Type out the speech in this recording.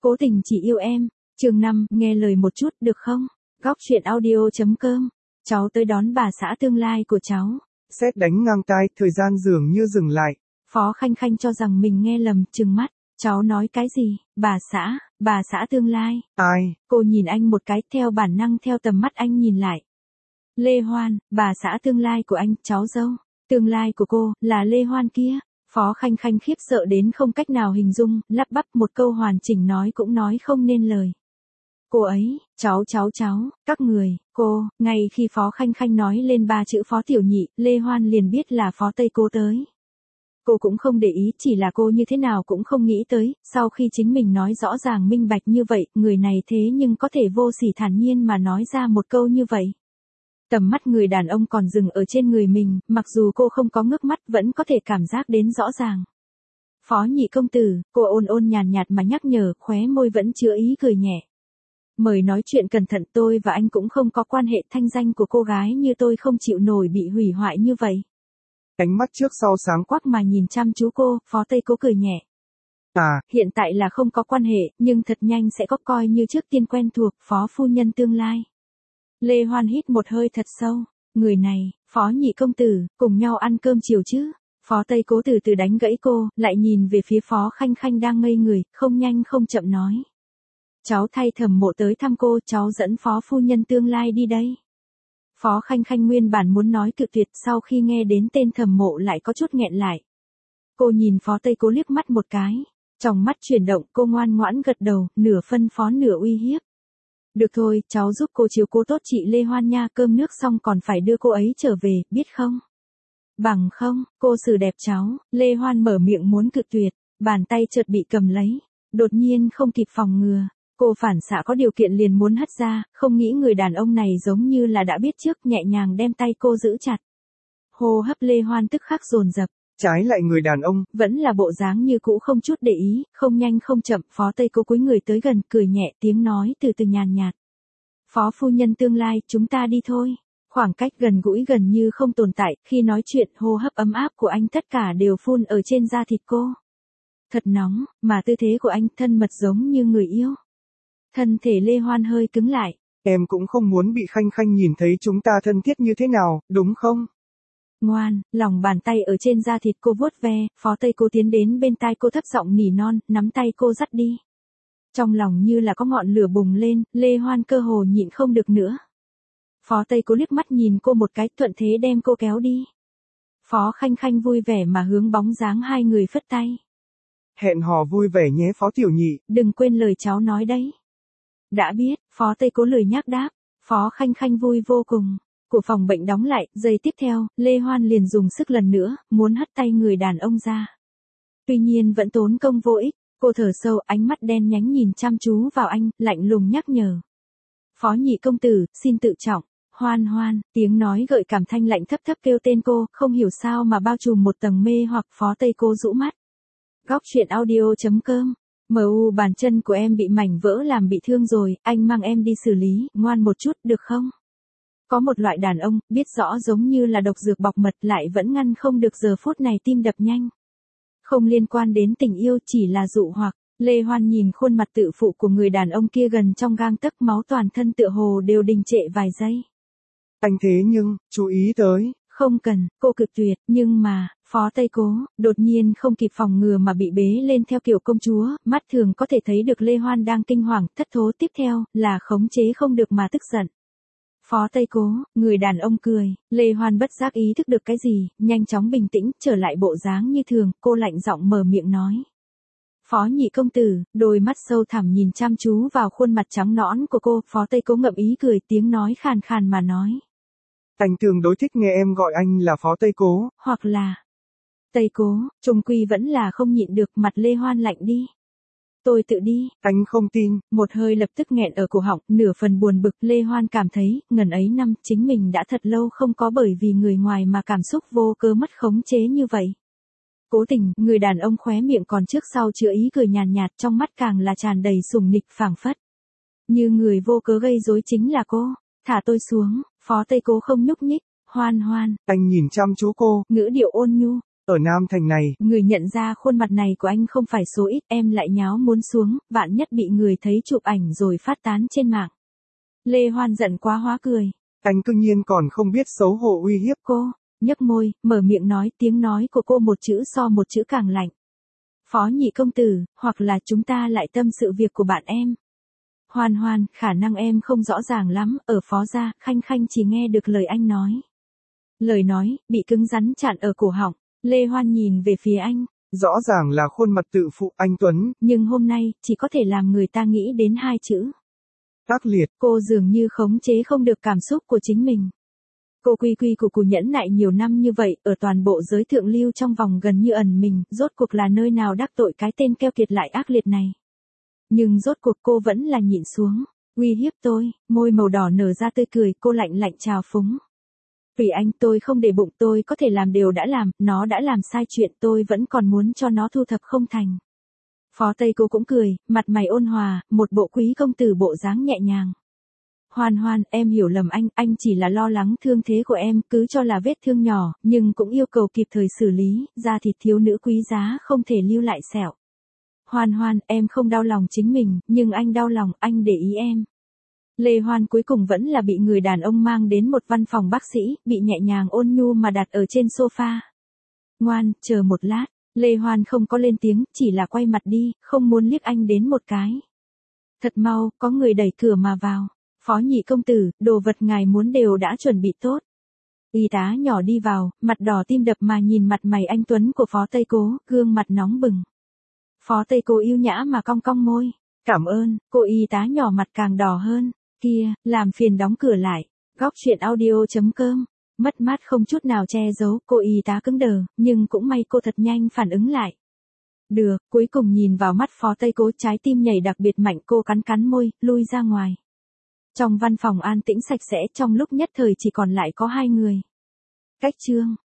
Cố tình chỉ yêu em. Chương 5, nghe lời một chút được không? Góc truyện audio.com. Cháu tới đón bà xã tương lai của cháu. Sét đánh ngang tai, thời gian dường như dừng lại. Phó Khanh Khanh cho rằng mình nghe lầm, trừng mắt. Cháu nói cái gì? Bà xã tương lai. Ai? Cô nhìn anh một cái, theo bản năng theo tầm mắt anh nhìn lại. Lê Hoan, bà xã tương lai của anh, cháu dâu. Tương lai của cô, là Lê Hoan kia. Phó Khanh Khanh khiếp sợ đến không cách nào hình dung, lắp bắp một câu hoàn chỉnh nói cũng nói không nên lời. Cô ấy, cháu, các người, cô, ngay khi Phó Khanh Khanh nói lên 3 chữ Phó Tiểu Nhị, Lê Hoan liền biết là Phó Tây Cố tới. Cô cũng không để ý, chỉ là cô như thế nào cũng không nghĩ tới, sau khi chính mình nói rõ ràng minh bạch như vậy, người này thế nhưng có thể vô sỉ thản nhiên mà nói ra một câu như vậy. Tầm mắt người đàn ông còn dừng ở trên người mình, mặc dù cô không có ngước mắt vẫn có thể cảm giác đến rõ ràng. Phó Nhị công tử, cô ôn nhàn nhạt mà nhắc nhở, khóe môi vẫn chứa ý cười nhẹ. Mời nói chuyện cẩn thận, tôi và anh cũng không có quan hệ, thanh danh của cô gái như tôi không chịu nổi bị hủy hoại như vậy. Ánh mắt trước sau sáng quắc mà nhìn chăm chú cô, Phó Tây Cố cười nhẹ. Hiện tại là không có quan hệ, nhưng thật nhanh sẽ có, coi như trước tiên quen thuộc, Phó phu nhân tương lai. Lê Hoan hít một hơi thật sâu. Người này, Phó Nhị công tử, cùng nhau ăn cơm chiều chứ? Phó Tây Cố từ từ đánh gãy cô, lại nhìn về phía Phó Khanh Khanh đang ngây người, không nhanh không chậm nói. Cháu thay Thẩm Mộ tới thăm cô, cháu dẫn Phó phu nhân tương lai đi đây. Phó Khanh Khanh nguyên bản muốn nói cự tuyệt, sau khi nghe đến tên Thẩm Mộ lại có chút nghẹn lại. Cô nhìn Phó Tây Cố liếc mắt một cái, trong mắt chuyển động, cô ngoan ngoãn gật đầu, nửa phân phó nửa uy hiếp. Được thôi, cháu giúp cô chiếu cố tốt chị Lê Hoan nha, cơm nước xong còn phải đưa cô ấy trở về, biết không? Bằng không, cô xử đẹp cháu. Lê Hoan mở miệng muốn cự tuyệt, bàn tay chợt bị cầm lấy, đột nhiên không kịp phòng ngừa. Cô phản xạ có điều kiện liền muốn hất ra, không nghĩ người đàn ông này giống như là đã biết trước, nhẹ nhàng đem tay cô giữ chặt. Hô hấp Lê Hoan tức khắc dồn dập. Trái lại người đàn ông, vẫn là bộ dáng như cũ không chút để ý, không nhanh không chậm, Phó Tây Cố cúi người tới gần, cười nhẹ, tiếng nói từ từ nhàn nhạt. Phó phu nhân tương lai, chúng ta đi thôi. Khoảng cách gần gũi gần như không tồn tại, khi nói chuyện, hô hấp ấm áp của anh tất cả đều phun ở trên da thịt cô. Thật nóng, mà tư thế của anh thân mật giống như người yêu. Thân thể Lê Hoan hơi cứng lại. Em cũng không muốn bị Khanh Khanh nhìn thấy chúng ta thân thiết như thế nào, đúng không? Ngoan, lòng bàn tay ở trên da thịt cô vuốt ve, Phó Tây Cố tiến đến bên tai cô thấp giọng nỉ non, nắm tay cô dắt đi. Trong lòng như là có ngọn lửa bùng lên, Lê Hoan cơ hồ nhịn không được nữa. Phó Tây Cố liếc mắt nhìn cô một cái, thuận thế đem cô kéo đi. Phó Khanh Khanh vui vẻ mà hướng bóng dáng hai người phất tay. Hẹn hò vui vẻ nhé Phó Tiểu Nhị. Đừng quên lời cháu nói đấy. Đã biết, Phó Tây Cố lười nhác đáp. Phó Khanh Khanh vui vô cùng. Của phòng bệnh đóng lại, giây tiếp theo, Lê Hoan liền dùng sức lần nữa, muốn hất tay người đàn ông ra. Tuy nhiên vẫn tốn công vô ích, cô thở sâu, ánh mắt đen nhánh nhìn chăm chú vào anh, lạnh lùng nhắc nhở. Phó Nhị công tử, xin tự trọng. Hoan Hoan, tiếng nói gợi cảm thanh lạnh thấp thấp kêu tên cô, không hiểu sao mà bao trùm một tầng mê hoặc. Phó Tây Cố rũ mắt. Góc truyện audio.com. Bàn chân của em bị mảnh vỡ làm bị thương rồi, anh mang em đi xử lý, ngoan một chút, được không? Có một loại đàn ông, biết rõ giống như là độc dược bọc mật lại vẫn ngăn không được giờ phút này tim đập nhanh. Không liên quan đến tình yêu, chỉ là dụ hoặc. Lê Hoan nhìn khuôn mặt tự phụ của người đàn ông kia gần trong gang tấc, máu toàn thân tựa hồ đều đình trệ vài giây. Anh thế nhưng, chú ý tới. Không cần, cô cực tuyệt, nhưng mà, Phó Tây Cố, đột nhiên không kịp phòng ngừa mà bị bế lên theo kiểu công chúa, mắt thường có thể thấy được Lê Hoan đang kinh hoàng, thất thố, tiếp theo, là khống chế không được mà tức giận. Phó Tây Cố, người đàn ông cười, Lê Hoan bất giác ý thức được cái gì, nhanh chóng bình tĩnh, trở lại bộ dáng như thường, cô lạnh giọng mở miệng nói. Phó Nhị công tử, đôi mắt sâu thẳm nhìn chăm chú vào khuôn mặt trắng nõn của cô, Phó Tây Cố ngậm ý cười, tiếng nói khàn khàn mà nói. Anh tương đối thích nghe em gọi anh là Phó Tây Cố. Hoặc là Tây Cố, trùng quy vẫn là không nhịn được, mặt Lê Hoan lạnh đi. Tôi tự đi. Anh không tin. Một hơi lập tức nghẹn ở cổ họng, nửa phần buồn bực, Lê Hoan cảm thấy, ngần ấy năm, chính mình đã thật lâu không có bởi vì người ngoài mà cảm xúc vô cớ mất khống chế như vậy. Cố tình, người đàn ông khóe miệng còn trước sau chữa ý cười nhàn nhạt, trong mắt càng là tràn đầy sùng nịch phảng phất. Như người vô cớ gây rối chính là cô. Thả tôi xuống. Phó Tây Cố không nhúc nhích. Hoan Hoan. Anh nhìn chăm chú cô. Ngữ điệu ôn nhu. Ở Nam Thành này, người nhận ra khuôn mặt này của anh không phải số ít, em lại nháo muốn xuống, vạn nhất bị người thấy chụp ảnh rồi phát tán trên mạng. Lê Hoan giận quá hóa cười. Anh cư nhiên còn không biết xấu hổ uy hiếp cô, nhếch môi, mở miệng nói, tiếng nói của cô một chữ so một chữ càng lạnh. Phó nhị công tử, hoặc là chúng ta lại tâm sự việc của bạn em. Hoan Hoan, khả năng em không rõ ràng lắm, ở Phó gia, Khanh Khanh chỉ nghe được lời anh nói. Lời nói, bị cứng rắn chặn ở cổ họng, Lê Hoan nhìn về phía anh. Rõ ràng là khuôn mặt tự phụ anh Tuấn. Nhưng hôm nay, chỉ có thể làm người ta nghĩ đến hai chữ. Ác liệt. Cô dường như khống chế không được cảm xúc của chính mình. Cô quy quy củ củ nhẫn nại nhiều năm như vậy, ở toàn bộ giới thượng lưu trong vòng gần như ẩn mình, rốt cuộc là nơi nào đắc tội cái tên keo kiệt lại ác liệt này. Nhưng rốt cuộc cô vẫn là nhịn xuống. Uy hiếp tôi, môi màu đỏ nở ra tươi cười, cô lạnh lạnh chào phúng. Vì anh, tôi không để bụng, tôi có thể làm đều đã làm, nó đã làm sai chuyện, tôi vẫn còn muốn cho nó thu thập không thành. Phó Tây cô cũng cười, mặt mày ôn hòa, một bộ quý công tử bộ dáng nhẹ nhàng. Hoan Hoan, em hiểu lầm anh chỉ là lo lắng thương thế của em, cứ cho là vết thương nhỏ, nhưng cũng yêu cầu kịp thời xử lý, da thịt thiếu nữ quý giá không thể lưu lại sẹo. Hoan Hoan, em không đau lòng chính mình, nhưng anh đau lòng, anh để ý em. Lê Hoan cuối cùng vẫn là bị người đàn ông mang đến một văn phòng bác sĩ, bị nhẹ nhàng ôn nhu mà đặt ở trên sofa. Ngoan, chờ một lát, Lê Hoan không có lên tiếng, chỉ là quay mặt đi, không muốn liếc anh đến một cái. Thật mau, có người đẩy cửa mà vào. Phó nhị công tử, đồ vật ngài muốn đều đã chuẩn bị tốt. Y tá nhỏ đi vào, mặt đỏ tim đập mà nhìn mặt mày anh Tuấn của Phó Tây Cố, gương mặt nóng bừng. Phó Tây Cố yêu nhã mà cong cong môi. Cảm ơn, cô y tá nhỏ mặt càng đỏ hơn. Kia, làm phiền đóng cửa lại. Góc chuyện audio.com. Mất mát không chút nào che giấu, cô y tá cứng đờ, nhưng cũng may cô thật nhanh phản ứng lại. Được, cuối cùng nhìn vào mắt Phó Tây Cố, trái tim nhảy đặc biệt mạnh, cô cắn cắn môi, lui ra ngoài. Trong văn phòng an tĩnh sạch sẽ, trong lúc nhất thời chỉ còn lại có hai người. Cách chương